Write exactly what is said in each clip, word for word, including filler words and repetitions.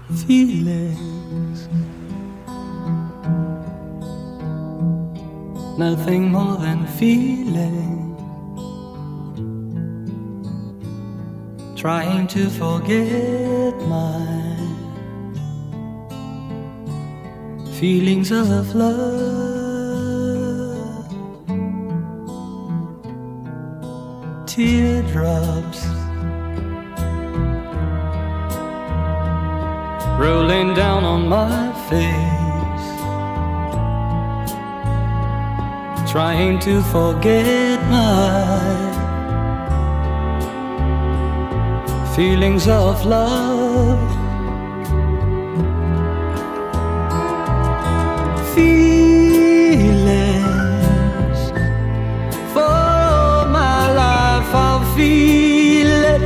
feelings, nothing more than feeling, trying to forget my feelings of love. Teardrops rolling down on my face, trying to forget my feelings of love. Feelings, for my life I'll feel it.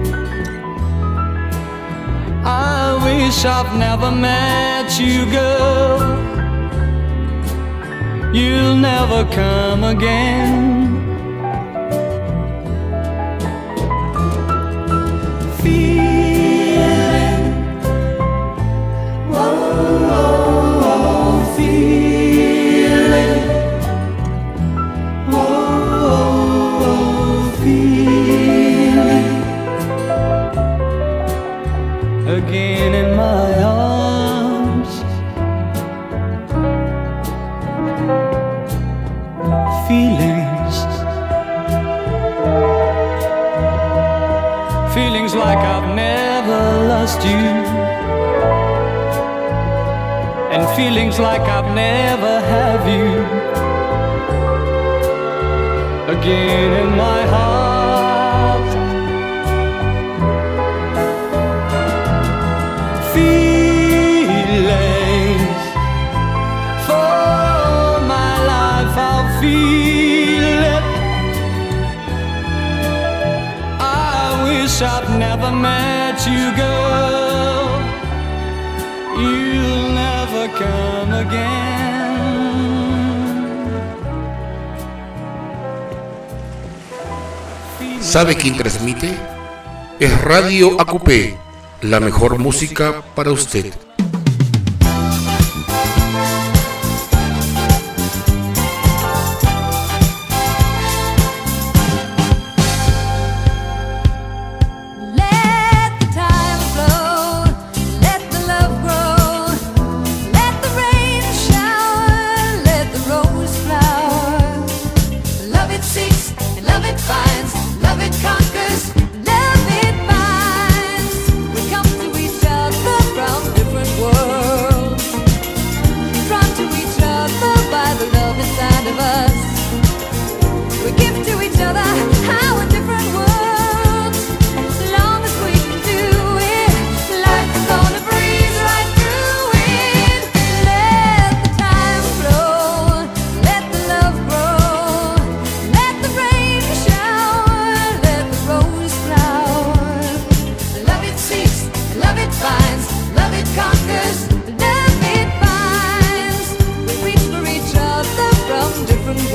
I wish I've never met you, girl. You'll never come again. Feeling, whoa, whoa, whoa, feeling, whoa, whoa, whoa, feeling, again in my arms. Feelings, feelings like I've never lost you, and feelings like I've never have you, again in my heart. Feelings, for my life I'll feel it. I've never met you, girl. You'll never come again. ¿Sabe quién transmite? Es Radio A Q P, la mejor música para usted. Different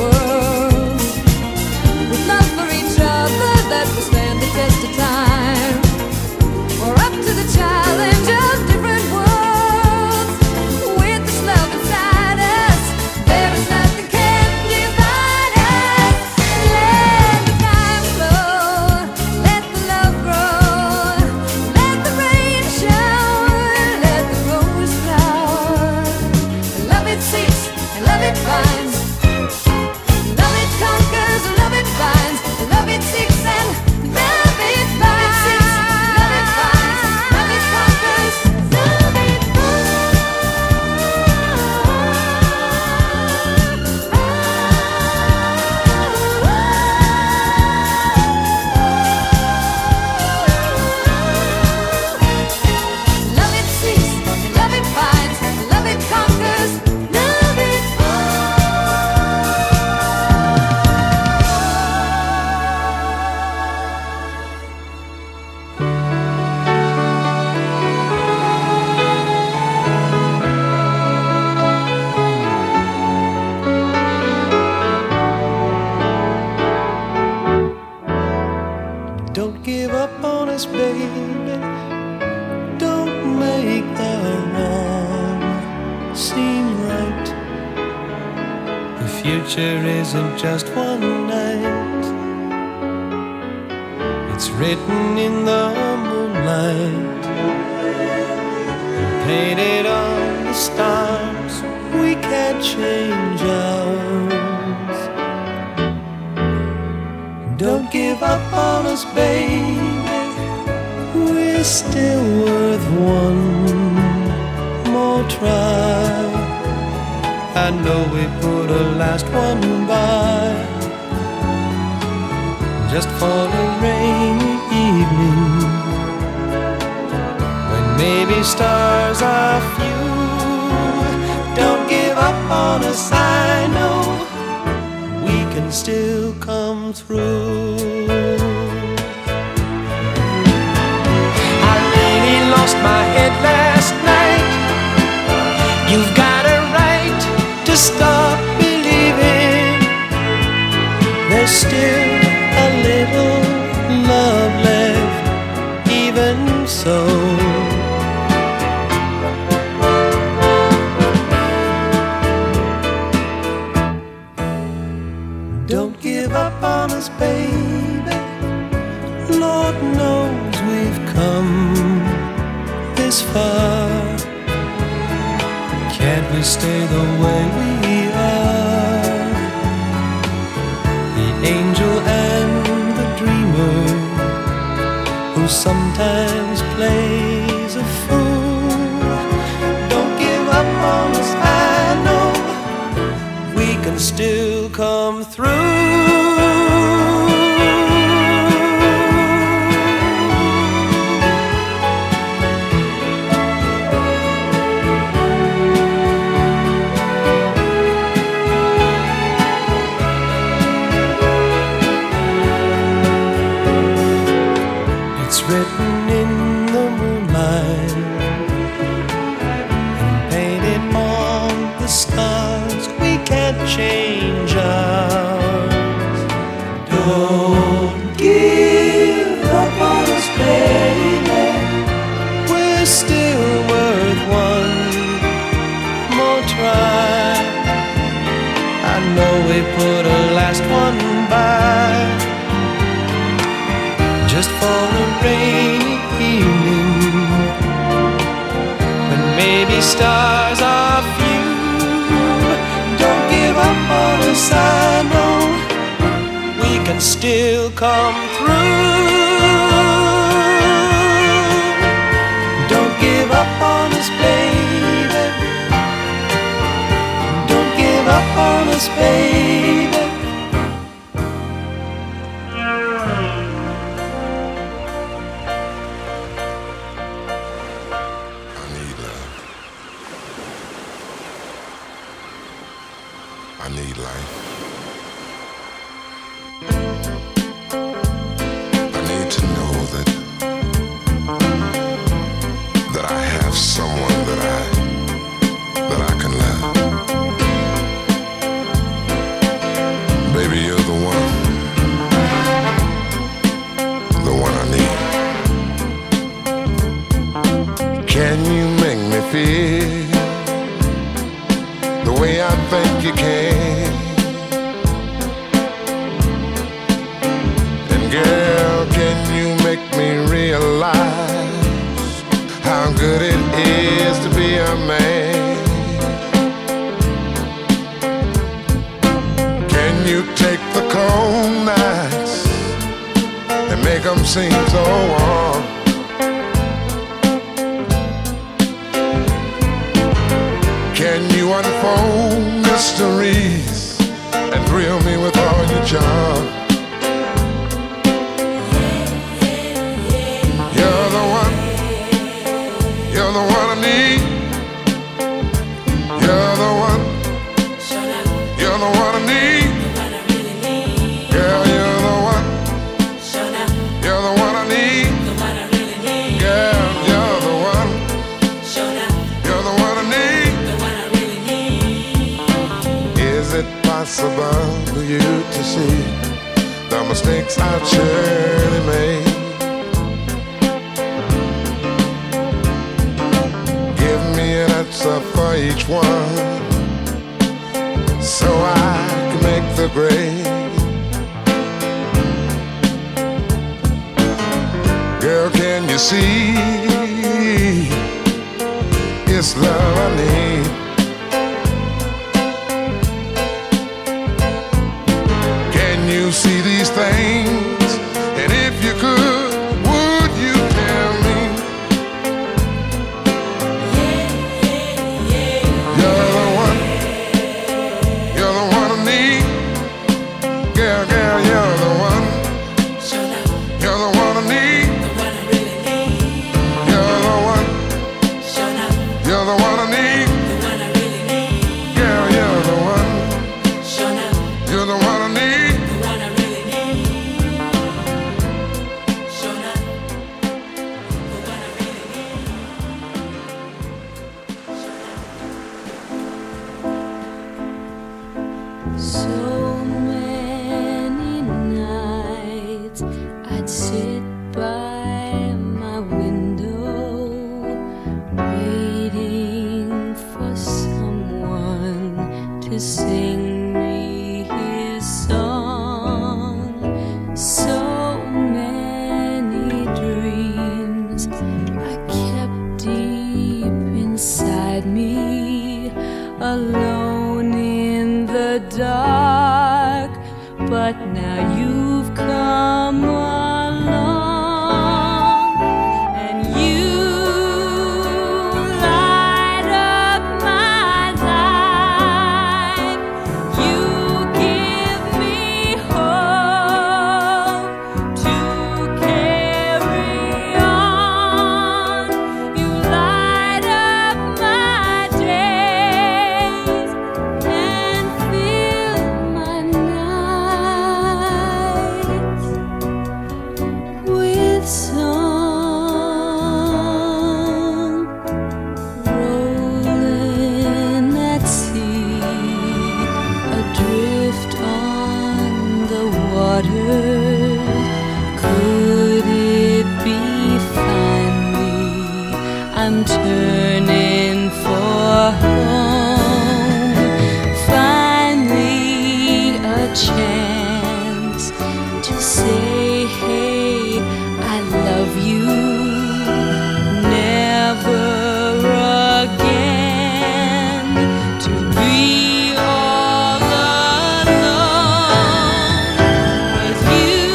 future isn't just one night. It's written in the moonlight, painted on the stars. We can't change ours. Don't give up on us, baby. We're still worth one more try. I know we put a last one by, just for a rainy evening, when maybe stars are few. Don't give up on us, I know we can still come through. I really lost my head last night. You've got a right to stop believing. There's still a little love left, even so. Don't give up on us, baby. Lord knows we've come this far. Can't we stay the way we are? The angel and the dreamer, who sometimes plays a fool. Don't give up on us, I know we can still come through. Written in the moonlight and painted on the stars. We can't change ours. Don't give up on us, baby. We're still worth one more try. I know we put a last one by, just for a rainy evening, when maybe stars are few. Don't give up on us, I know we can still come through. Don't give up on us, baby. Don't give up on us, baby. I need life. I need to know that that I have someone that I that I can love. Baby, you're the one, the one I need. Can you make me feel the way I think you can? And girl, can you make me realize how good it is to be a man? Can you take the cold nights and make them seem so warm? Can you unfold mysteries and thrill me with all your charm? You're the one, you're the one I need. You're the one, you're the one I need. Girl, you're the one, you're the one I need. Girl, you're the one, you're the one I need. Is it possible for you to see the mistakes I've surely made? Give me an answer for each one, so I can grave. Girl, can you see it's love I need? Can you see these things? And if you could, would you tell me? You're the one, you're the one I need. Girl, girl, you're the one. You're the one I need. You're the one. You're the one I need. Girl, you're the one. You're the one I need. So many nights I'd sit by my window, waiting for someone to sing me his song. So many dreams I kept deep inside me, alone in the dark. But now you've come along, and you light up my life. You give me hope to carry on. You light up my days and fill my nights with song. Rolling at sea, adrift on the waters. Could it be finally I'm turning for home? Finally a chance to say, hey, I love you. Never again to be all alone. With you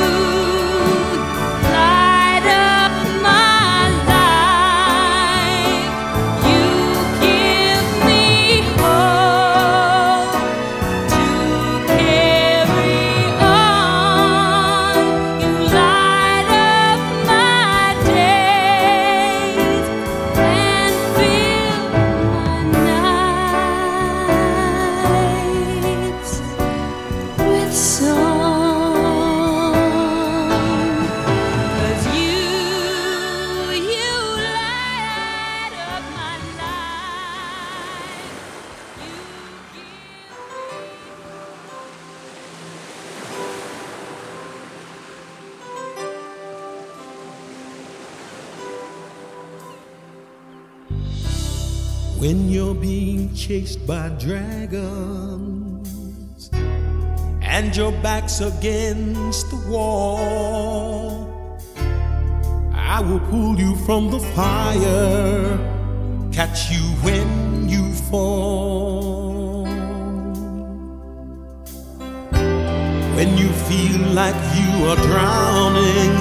light up my life. You give me hope to carry on. You light up my days and fill my nights with song. 'Cause you, you light up my life. You give When you're being chased by dragons and your back's against the wall, I will pull you from the fire, catch you when you fall. When you feel like you are drowning,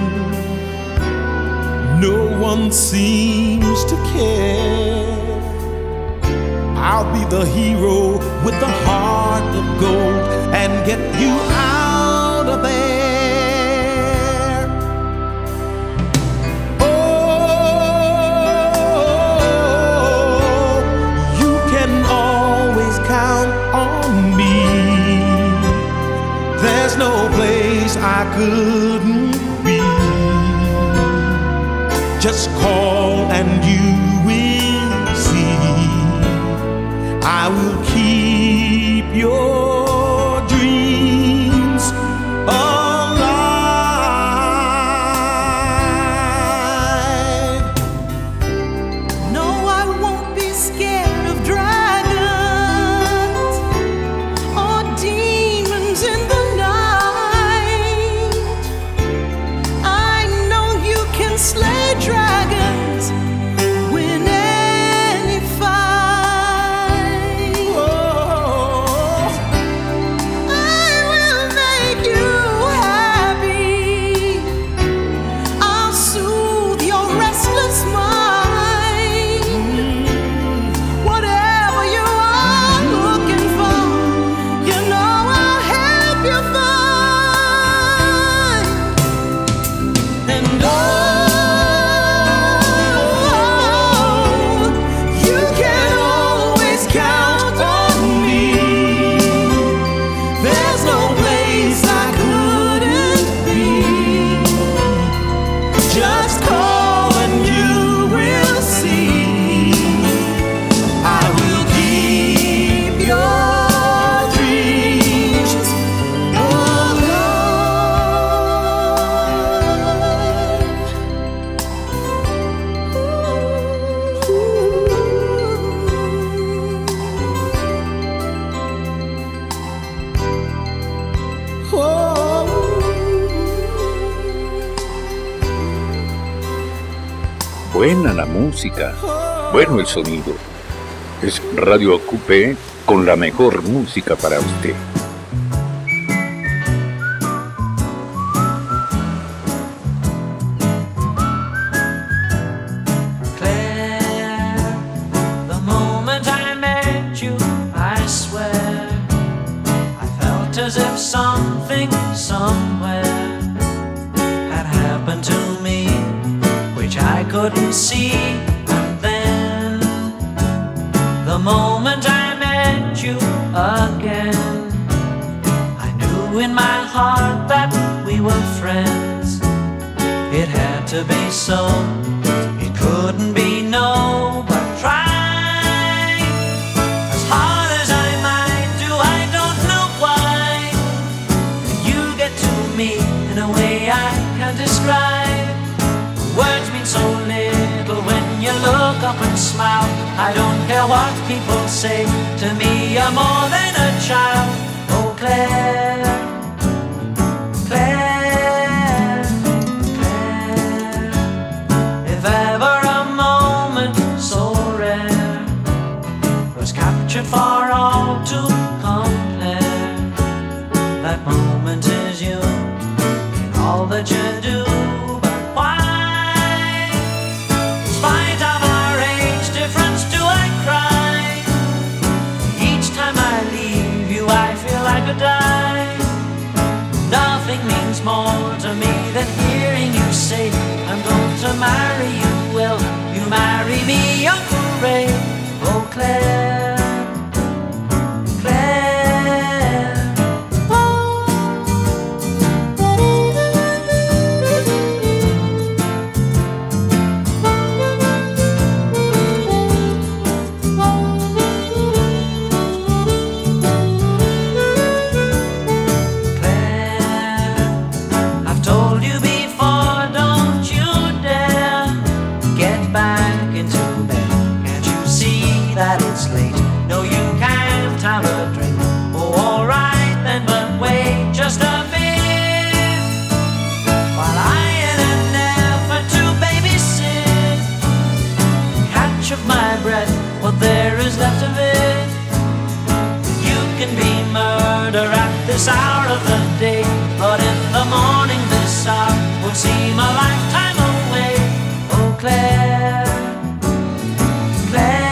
no one seems to care. I'll be the hero with the heart of gold and get you out of there. Oh, you can always count on me. There's no place I couldn't be. Just call and you will see. I will keep your dreams alive. No, I won't be scared of dragons or demons. buena la música, bueno el sonido. Es Radio Ocupe con la mejor música para usted. As if something somewhere had happened to me, which I couldn't see. And then the moment I met you again, I knew in my heart that we were friends. It had to be so, it couldn't be no, but try. In a way I can't describe. Words mean so little when you look up and smile. I don't care what people say, to me you're more than a child. Oh Claire, Claire, Claire. If ever a moment so rare was captured for all to compare, that moment is you. All that you do, but why? In spite of our age difference, do I cry? Each time I leave you, I feel I could die. Nothing means more to me than hearing you say, I'm going to marry you. Will you marry me, Uncle Ray? Oh Claire, Claire. Have a drink. Oh, all right then, but wait just a bit, while I, in an effort to babysit, catch up my breath, what there is left of it. You can be murder at this hour of the day, but in the morning this hour will seem a lifetime away. Oh, Claire, Claire.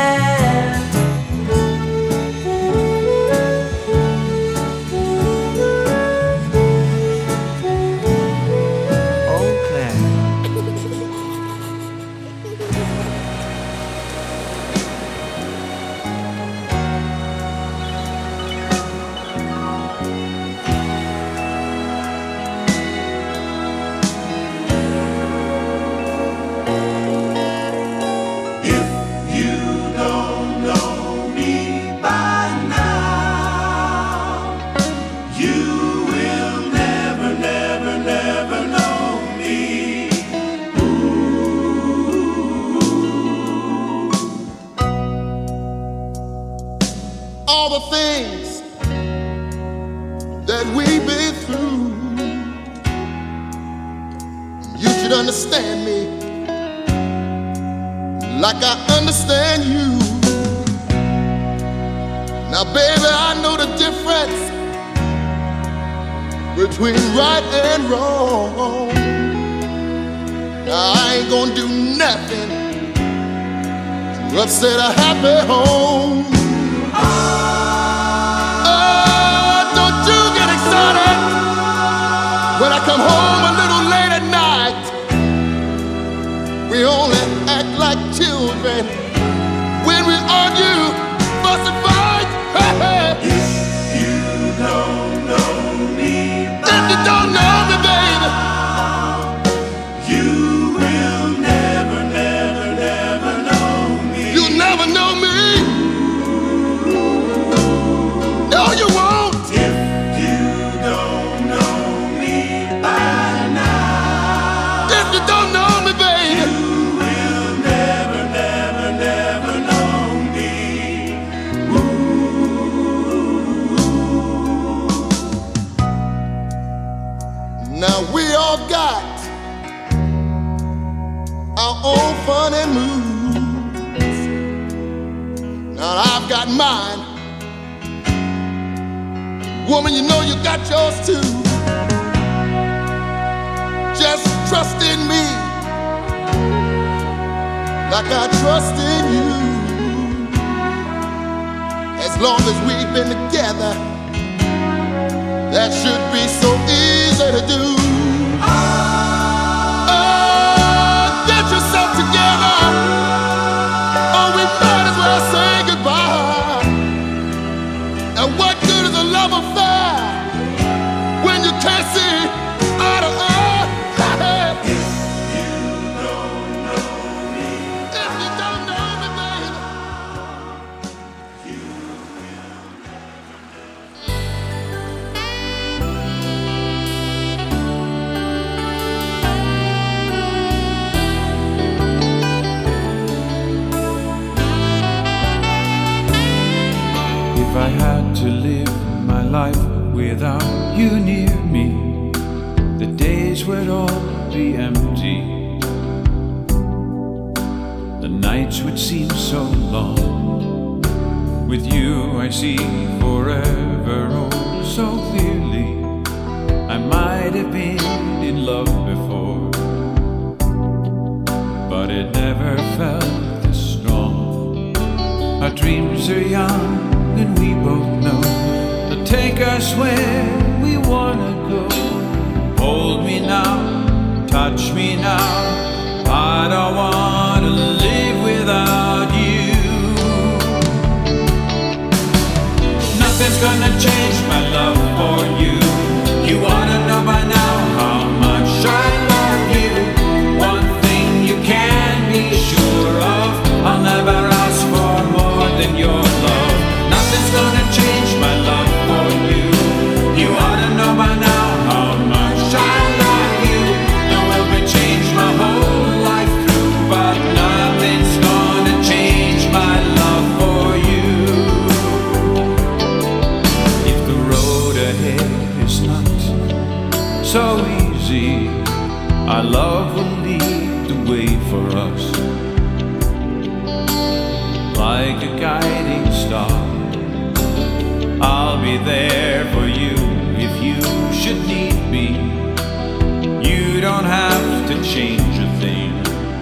Things that we've been through, you should understand me like I understand you. Now baby, I know the difference between right and wrong. Now I ain't gonna do nothing to upset a happy home. When I come home a little late at night, we only act like children. When we argue, fuss and fight, hey, hey. If you don't know me, if you don't know me, baby, you will never, never, never know me. You'll never know me. No, you won't. If you don't know by now, if you don't know me, baby, you will never, never, never know me. Ooh. Now we all got our own funny moves. Now I've got mine. Woman, you know you got yours too. Just trust in me like I trust in you. As long as we've been together, that should be so easy to do. Oh, get yourself together, or we might as well say goodbye. And what good is a love affair when you can't see eye to eye? If you don't know me, if you don't know me, baby, you If I had to live my life without you near me, the days would all be empty. The nights would seem so long. With you I see forever oh so clearly. I might have been in love before, but it never felt this strong. Our dreams are young and we both know they'll take us where we wanna go. Hold me now, touch me now. I don't wanna live without you. Nothing's gonna change my love for you. You wanna know by now how much I love you. One thing you can be sure of, I'll never ask for more than your love. Nothing's gonna change my love for you. You ought to know by now how much I love you. There will be change my whole life through, but nothing's gonna change my love for you. If the road ahead is not so easy, our love will lead the way for us, like a guiding star. I'll be there for you if you should need me. You don't have to change a thing.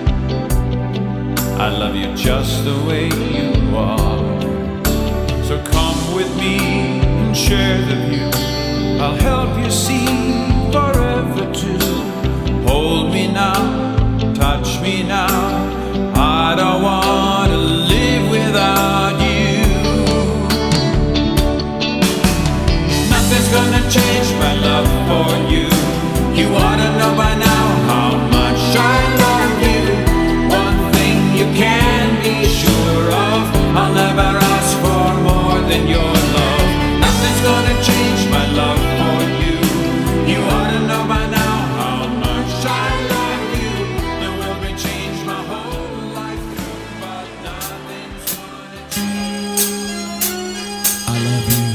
I love you just the way you are. So come with me and share the view. I'll help you see forever too. Hold me now, touch me now. I don't want to live without you. Nothing's gonna change my love for you. You ought to know by now how much I love you. One thing you can be sure of, I'll never ask for more than your love. Nothing's gonna change my love for you. You ought to know by now how much I love you. There will be change my whole life through, but nothing's gonna change. I love you.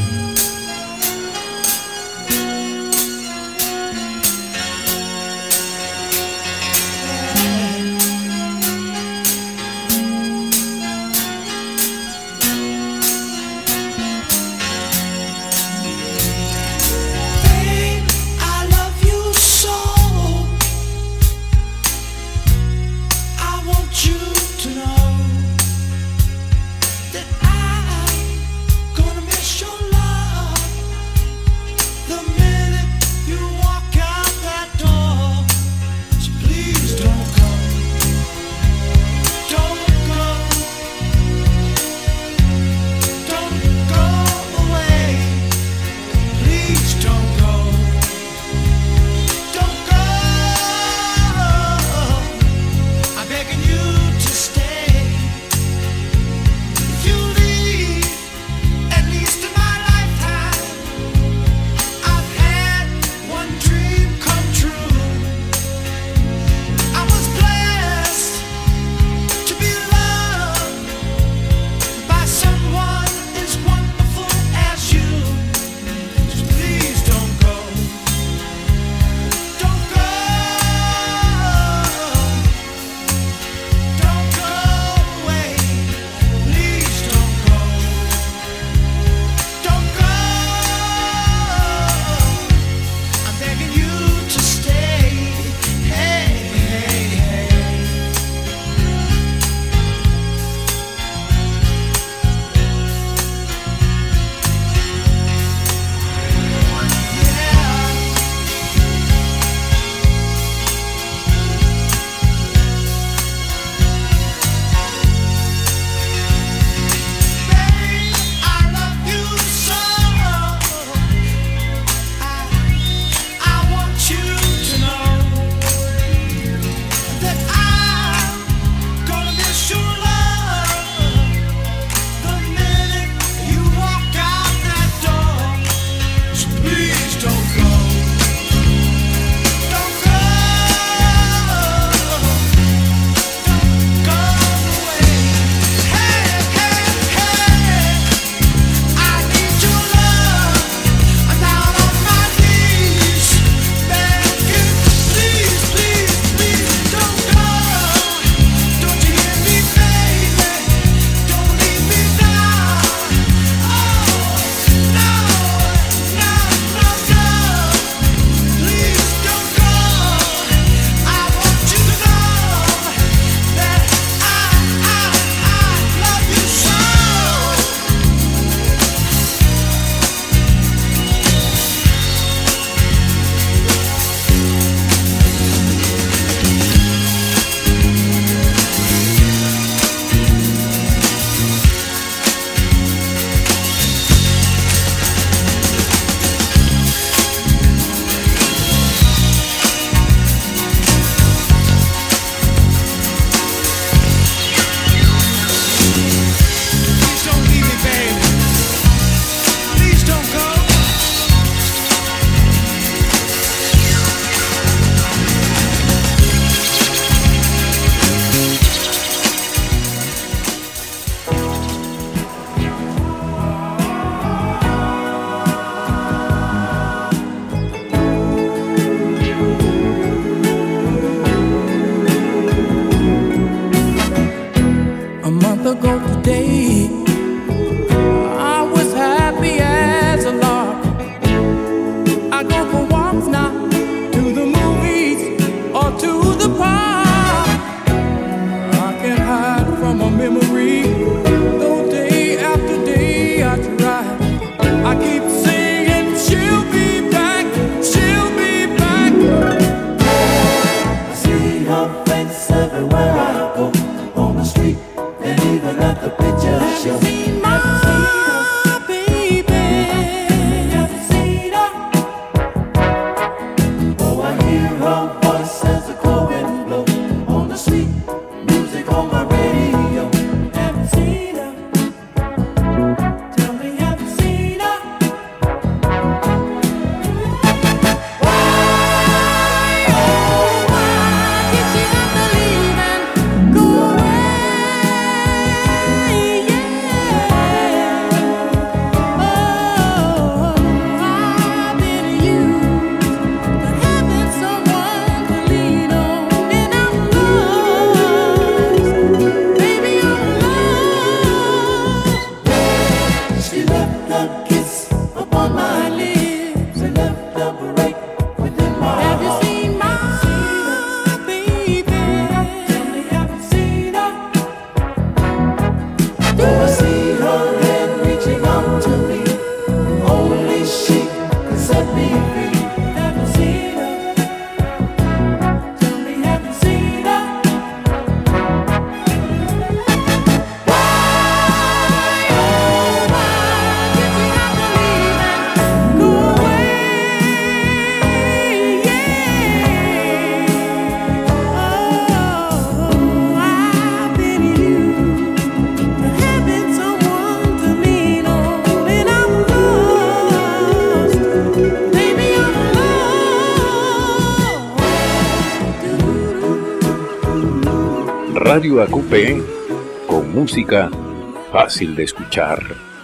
Radio A Q P, con música fácil de escuchar.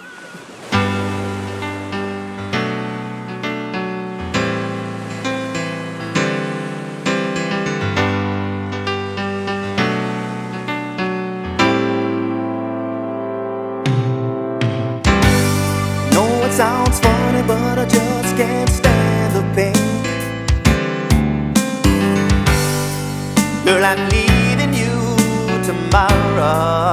No, it sounds funny, but I just can't stand the pain. Girl, I'm leaving you tomorrow.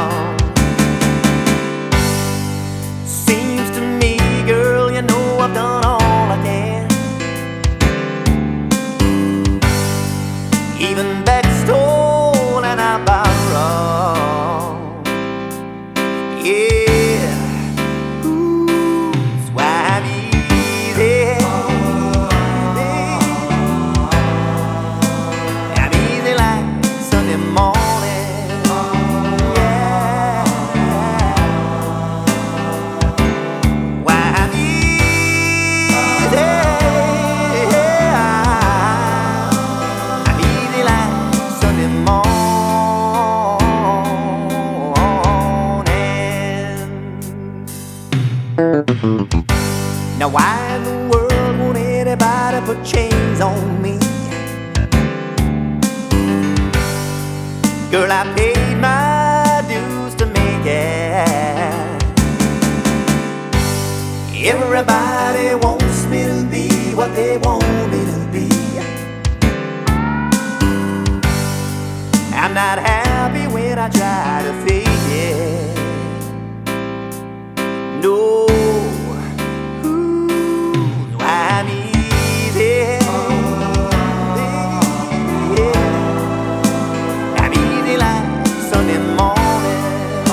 Seems to me, girl, you know I've done all I can. Even back stolen I borrow. Yeah, who's why easy? I'm easy like Sunday morning. Now why in the world won't anybody put chains on me? Girl, I paid my dues to make it. Everybody wants me to be what they want me to be. I'm not happy when I try to fake it. No. I'm easy, I'm easy like Sunday morning,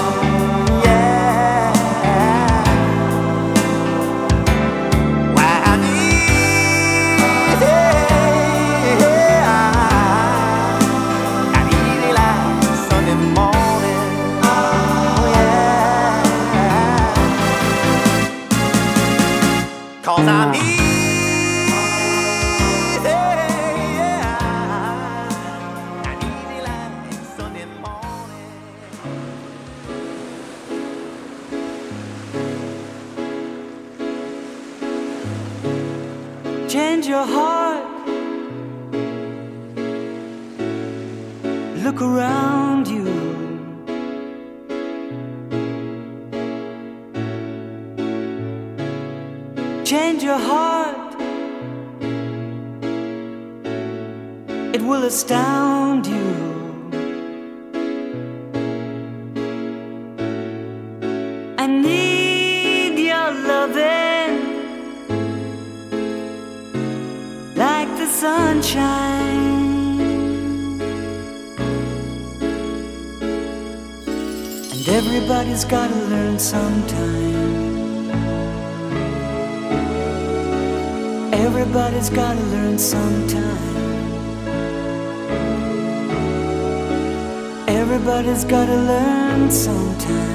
yeah. Why I'm easy, I'm easy like Sunday morning, oh yeah. 'Cause I'm easy. Change your heart. Look around you. Change your heart. It will astound you. I need your loving like the sunshine. And everybody's gotta learn sometime. Everybody's gotta learn sometime. Everybody's gotta learn sometime.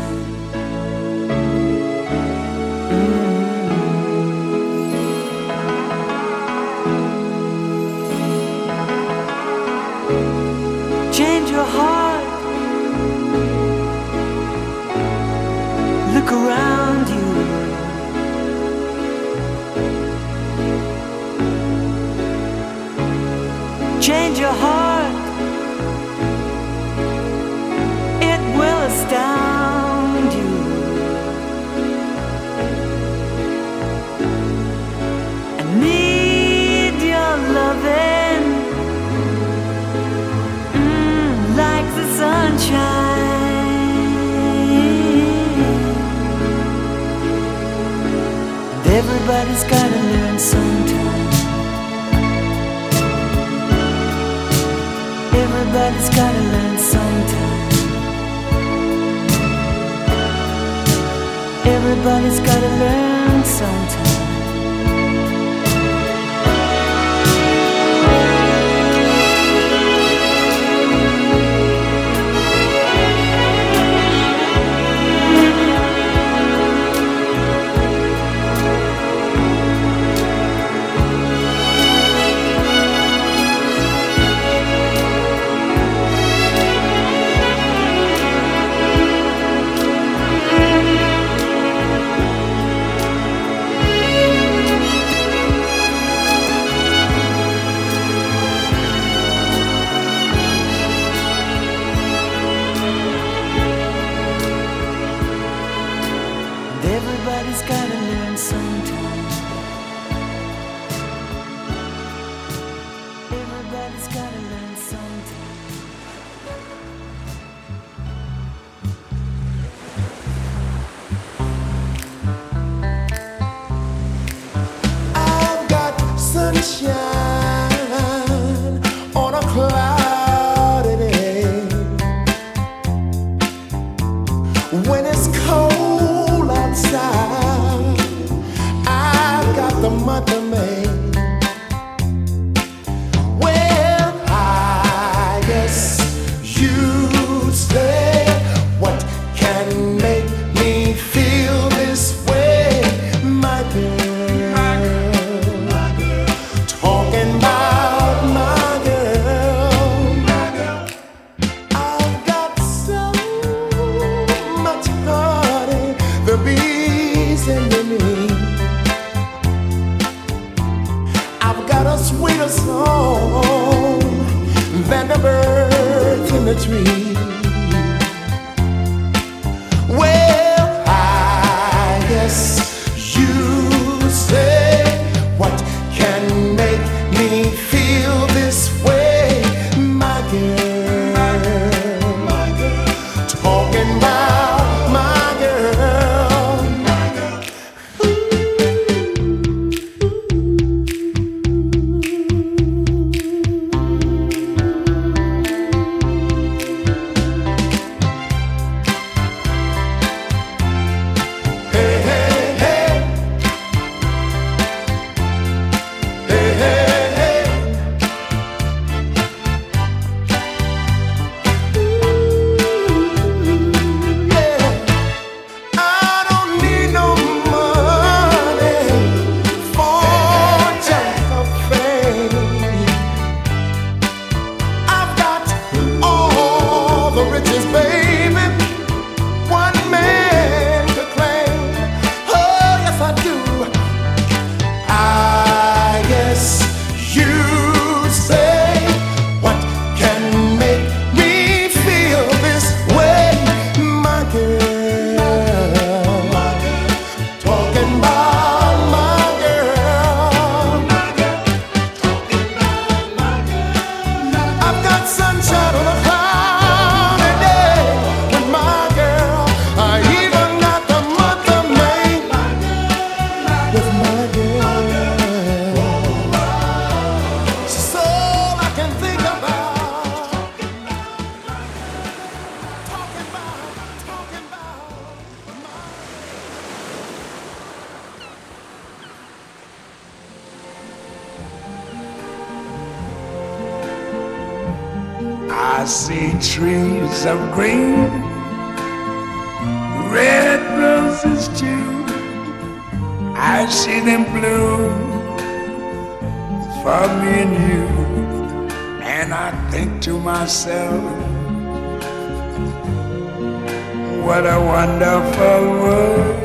Change your heart. Look around you. Change your heart. It will astound you. I need your loving like the sunshine. And everybody's gotta learn sometime. Everybody's gotta learn sometime. Everybody's gotta learn sometime. Everybody's gotta learn sometime. Everybody's gotta learn sometime. I've got sunshine on a cloudy day. When it's cold outside, I've got the month of May. Well, I guess you'd say, what can make me feel this way, my girl? Talking about my girl. I've got so much honey, the bees in me. I've got a sweeter song than the birds in the tree. Well, I guess you say, what can make me feel this way, my girl? Talking about my girl. Hey, hey, hey. Hey, hey, hey. Ooh, yeah. I don't need no money for just a fame. I've got all the riches, baby, one man to claim. Oh, yes, I do. I guess you say, what can make me feel this way, my girl? Talking about my girl. I've got sunshine on a cloudy day with my girl. I even got the month of May with my girl. She's all I can think about. Talking about, talking about my. I see trees of green, red roses too. I see them bloom for me and you. And I think to myself, what a wonderful world.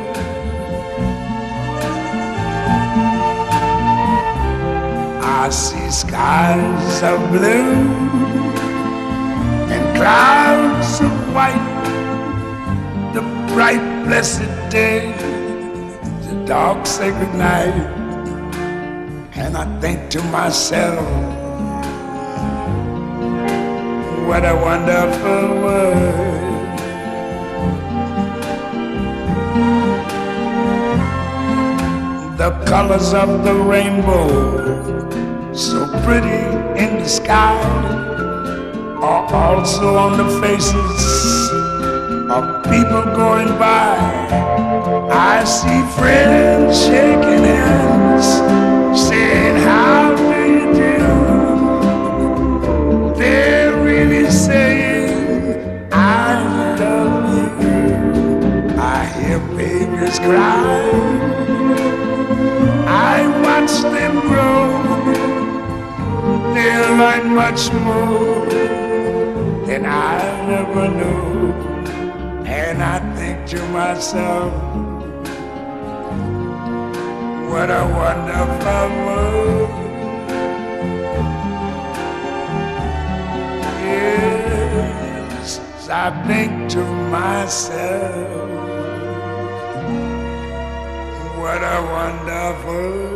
I see skies of blue and clouds of white, the bright blessed day, the dark sacred night. And I think to myself, what a wonderful world. The colors of the rainbow, so pretty in the sky, are also on the faces of people going by. I see friends shaking hands, saying, how do you do? They're really saying, I love you. I hear babies cry, I watch them grow. They'll learn much more than I never knew. And I think to myself, what a wonderful world. Yes, I think to myself, what a wonderful world.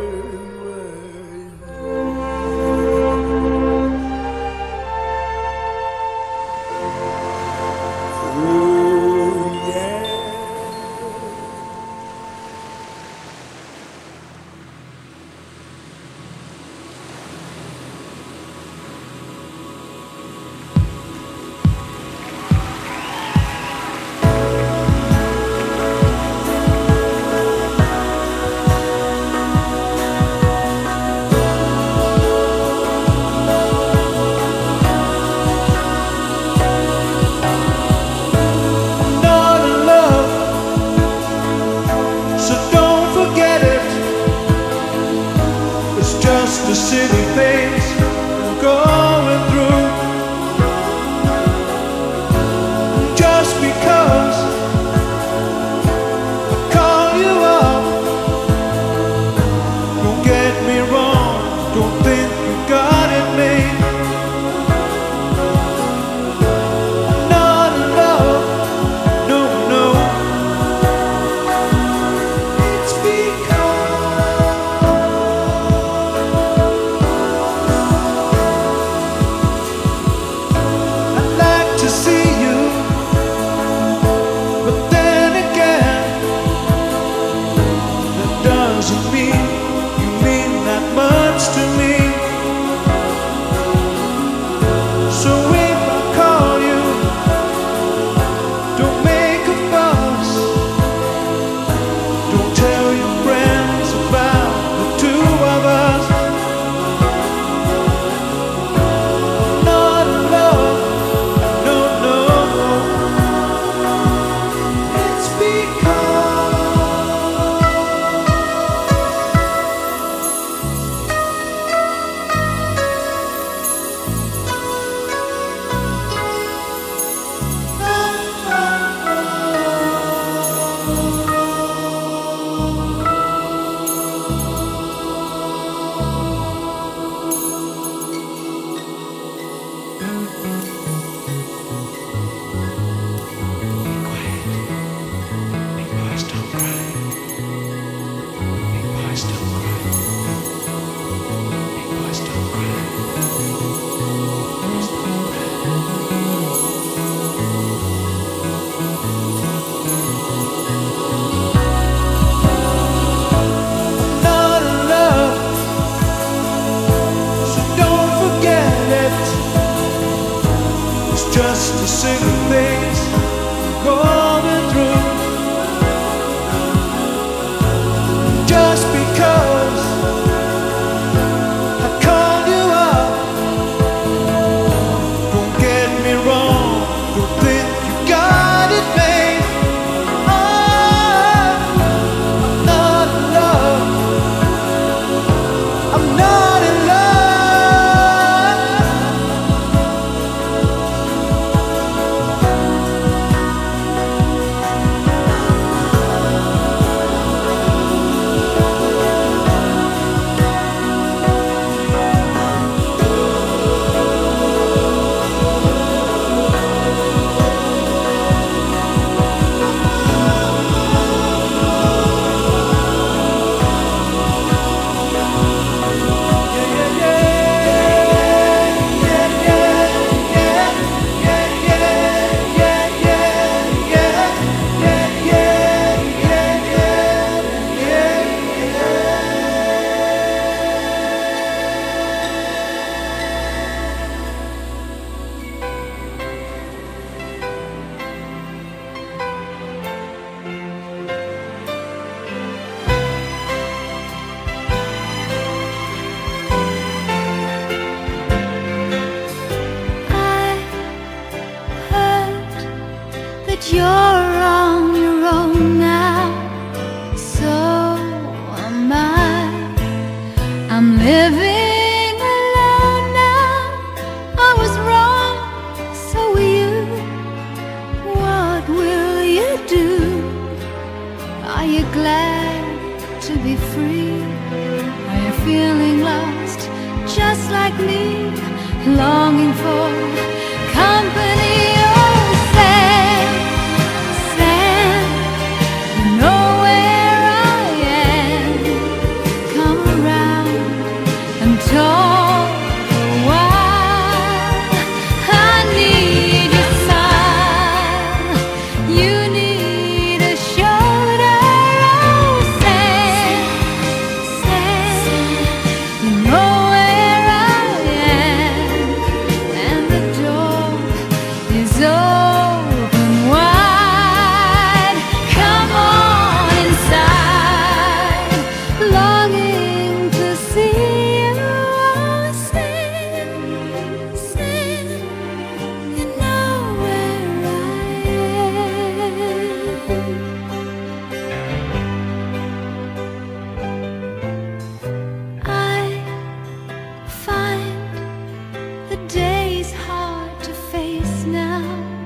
The city phase I'm going through. Just because I call you up, don't get me wrong, don't think you got it made. Not in love, no, no. It's to see you, but then again, that doesn't mean you mean that much to me. So if I call you, don't make a fuss, don't tell your friends about the two of us. Not in love. I'm living alone now. I was wrong, so were you. What will you do? Are you glad to be free? Are you feeling lost, just like me, longing for company? Oh, Sam, Sam, you know where I am. Come around and talk a while. I need your smile. You need a shoulder. Oh, Sam, Sam, you know where I am. And the door is open wide. Come on inside, longing to see you. Oh, Sam, Sam, you know where I am. I find the day's hard to face now.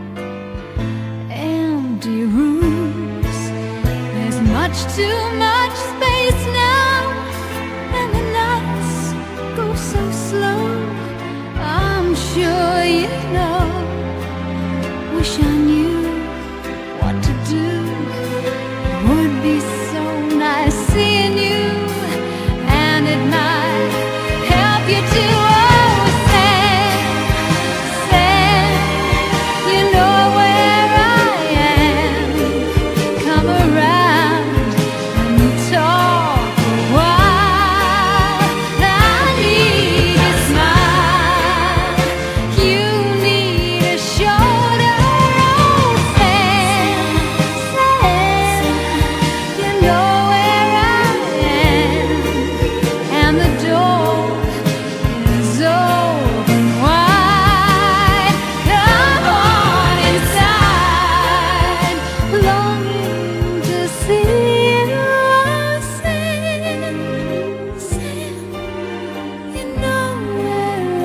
Empty rooms, there's much too much space now, and the nights go so slow. I'm sure you know. Wish I knew what to do. Would be so nice seeing you, and it might help you too. Oh, Sam, Sam, you know where I am. Come around and talk a while. I need your smile. You need a shoulder. Oh, Sam, Sam, you know where I am. And the door is open wide. Come on inside, longing to see you. Oh, Sam, Sam, you know where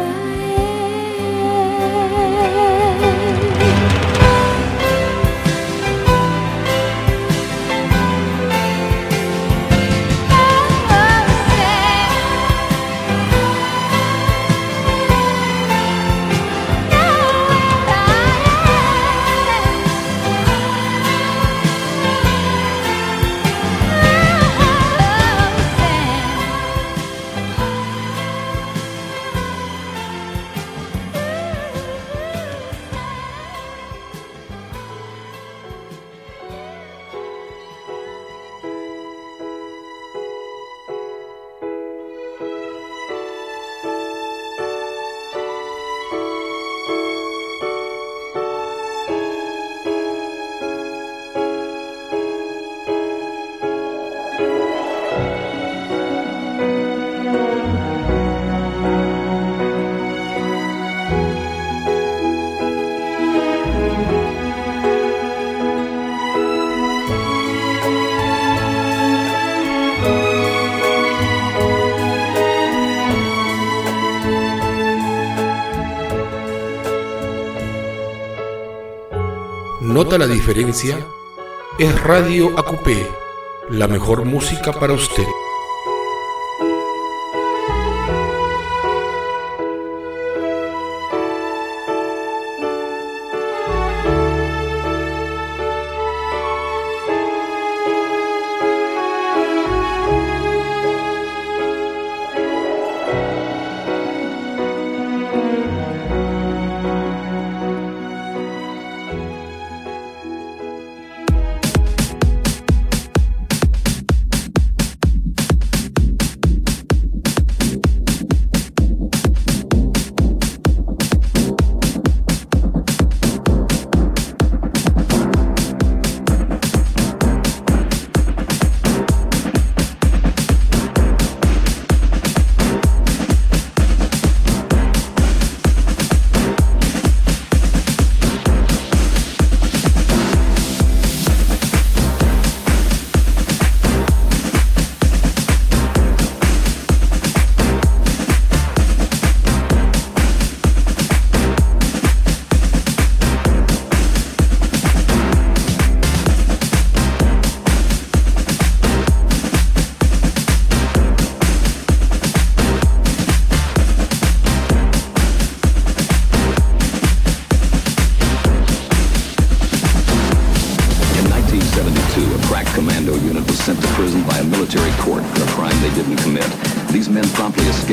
¿Nota la diferencia? Es Radio A Q P, la mejor música para usted.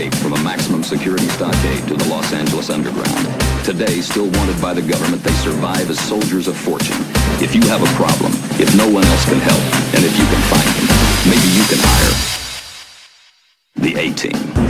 escaped from a maximum security stockade to the Los Angeles underground. Today, still wanted by the government, they survive as soldiers of fortune. If you have a problem, if no one else can help, and if you can find them, maybe you can hire the A-Team.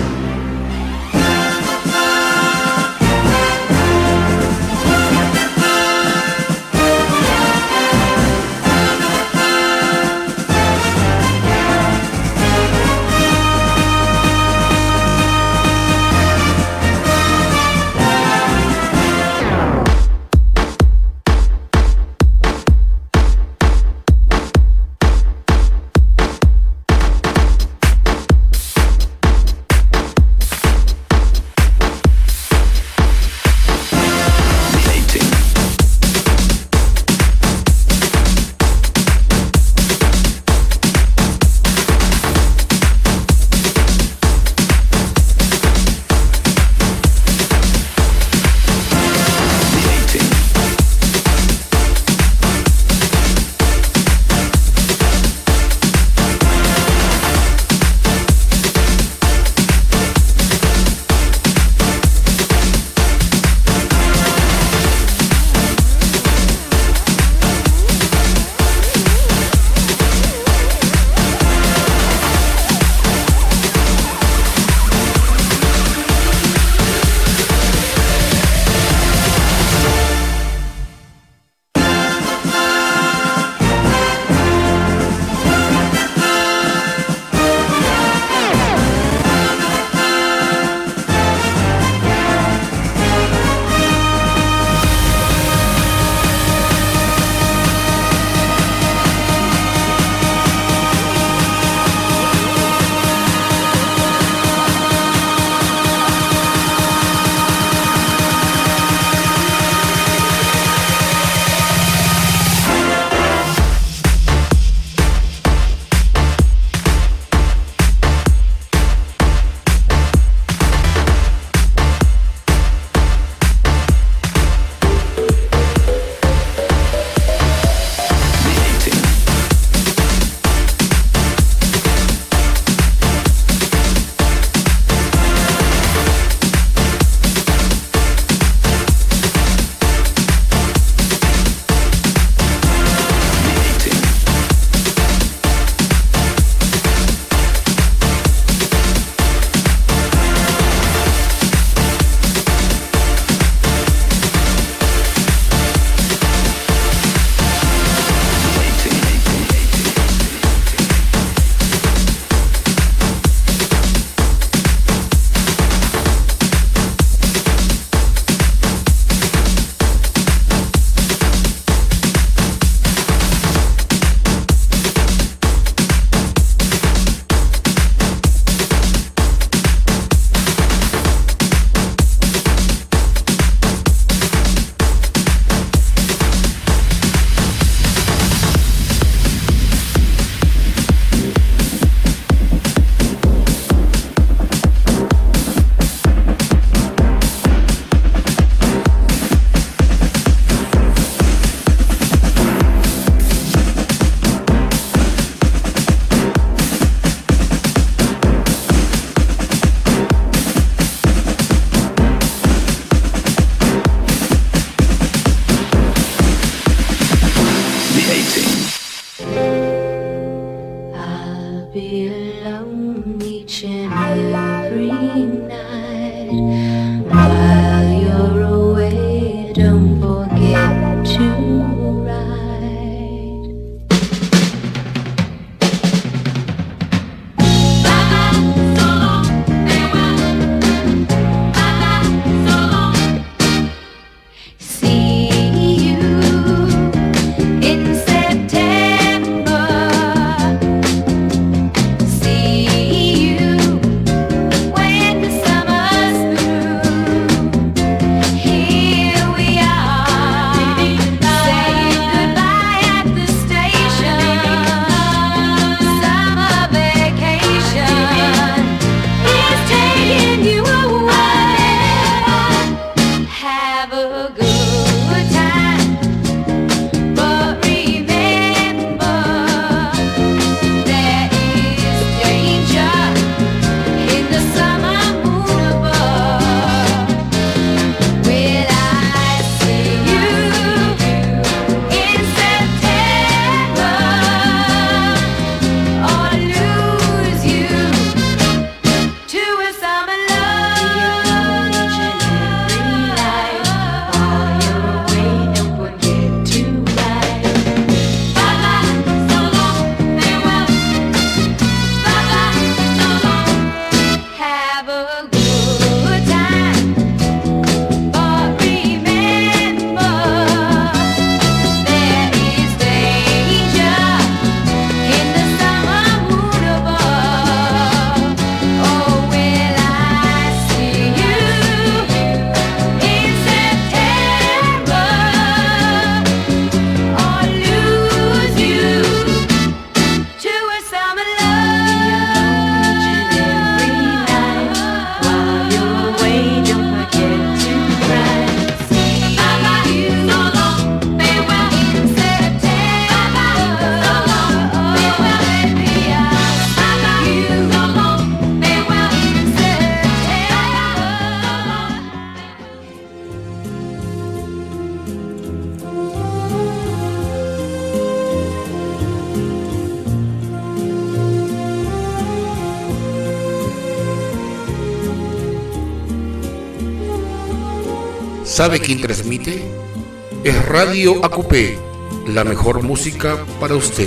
¿Sabe quién transmite? Es Radio A Q P, la mejor música para usted.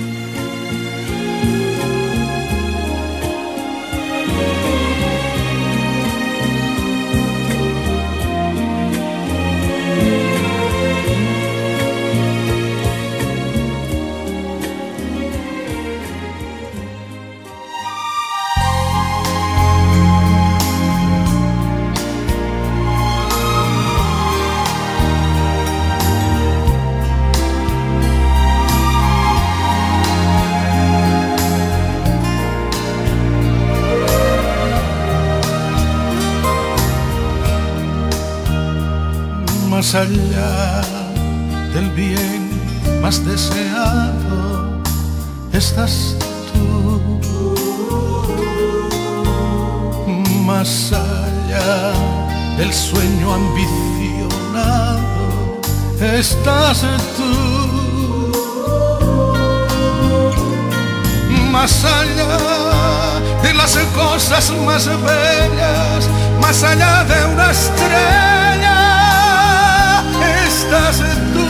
Más allá del bien más deseado estás tú, más allá del sueño ambicionado estás tú, más allá de las cosas más bellas, más allá de una estrella. Estás tú,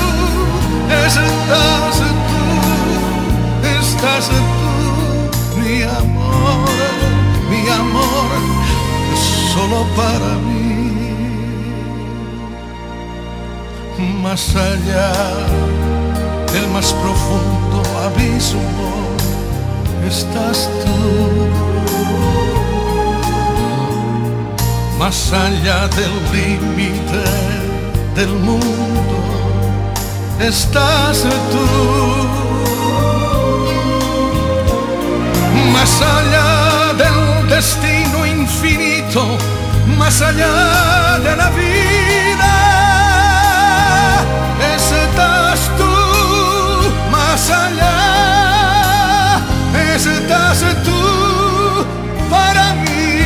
estás tú, estás tú, mi amor, mi amor, solo para mí. Más allá del más profundo abismo, estás tú. Más allá del límite del mundo estás tú, más allá del destino infinito, más allá de la vida estás tú, más allá estás tú para mí.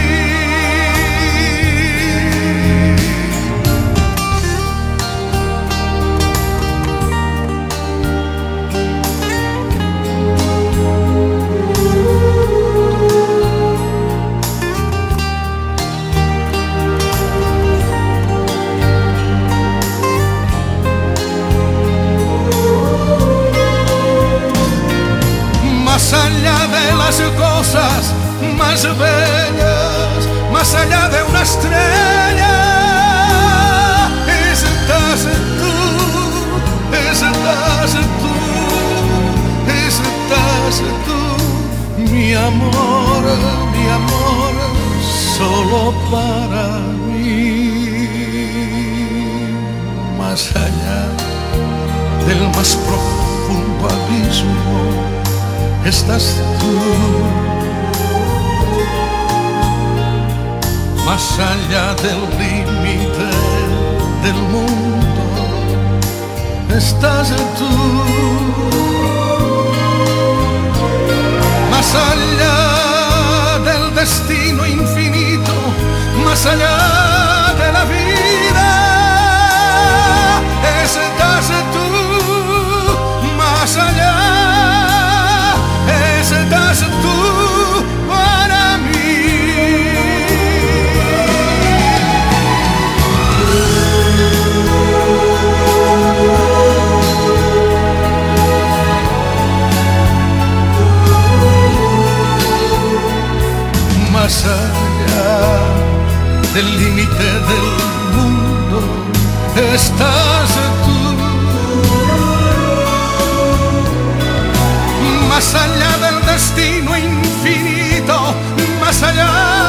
Más allá de las cosas más bellas, más allá de una estrella, estás tú, estás tú, estás tú, mi amor, mi amor, solo para mí. Más allá del más profundo abismo estás tú, más allá del límite del mundo estás tú, más allá del destino infinito, más allá de la vida estás tú, más allá estás tú para mí. Más allá del límite del mundo estás tú, más allá del destino infinito, más allá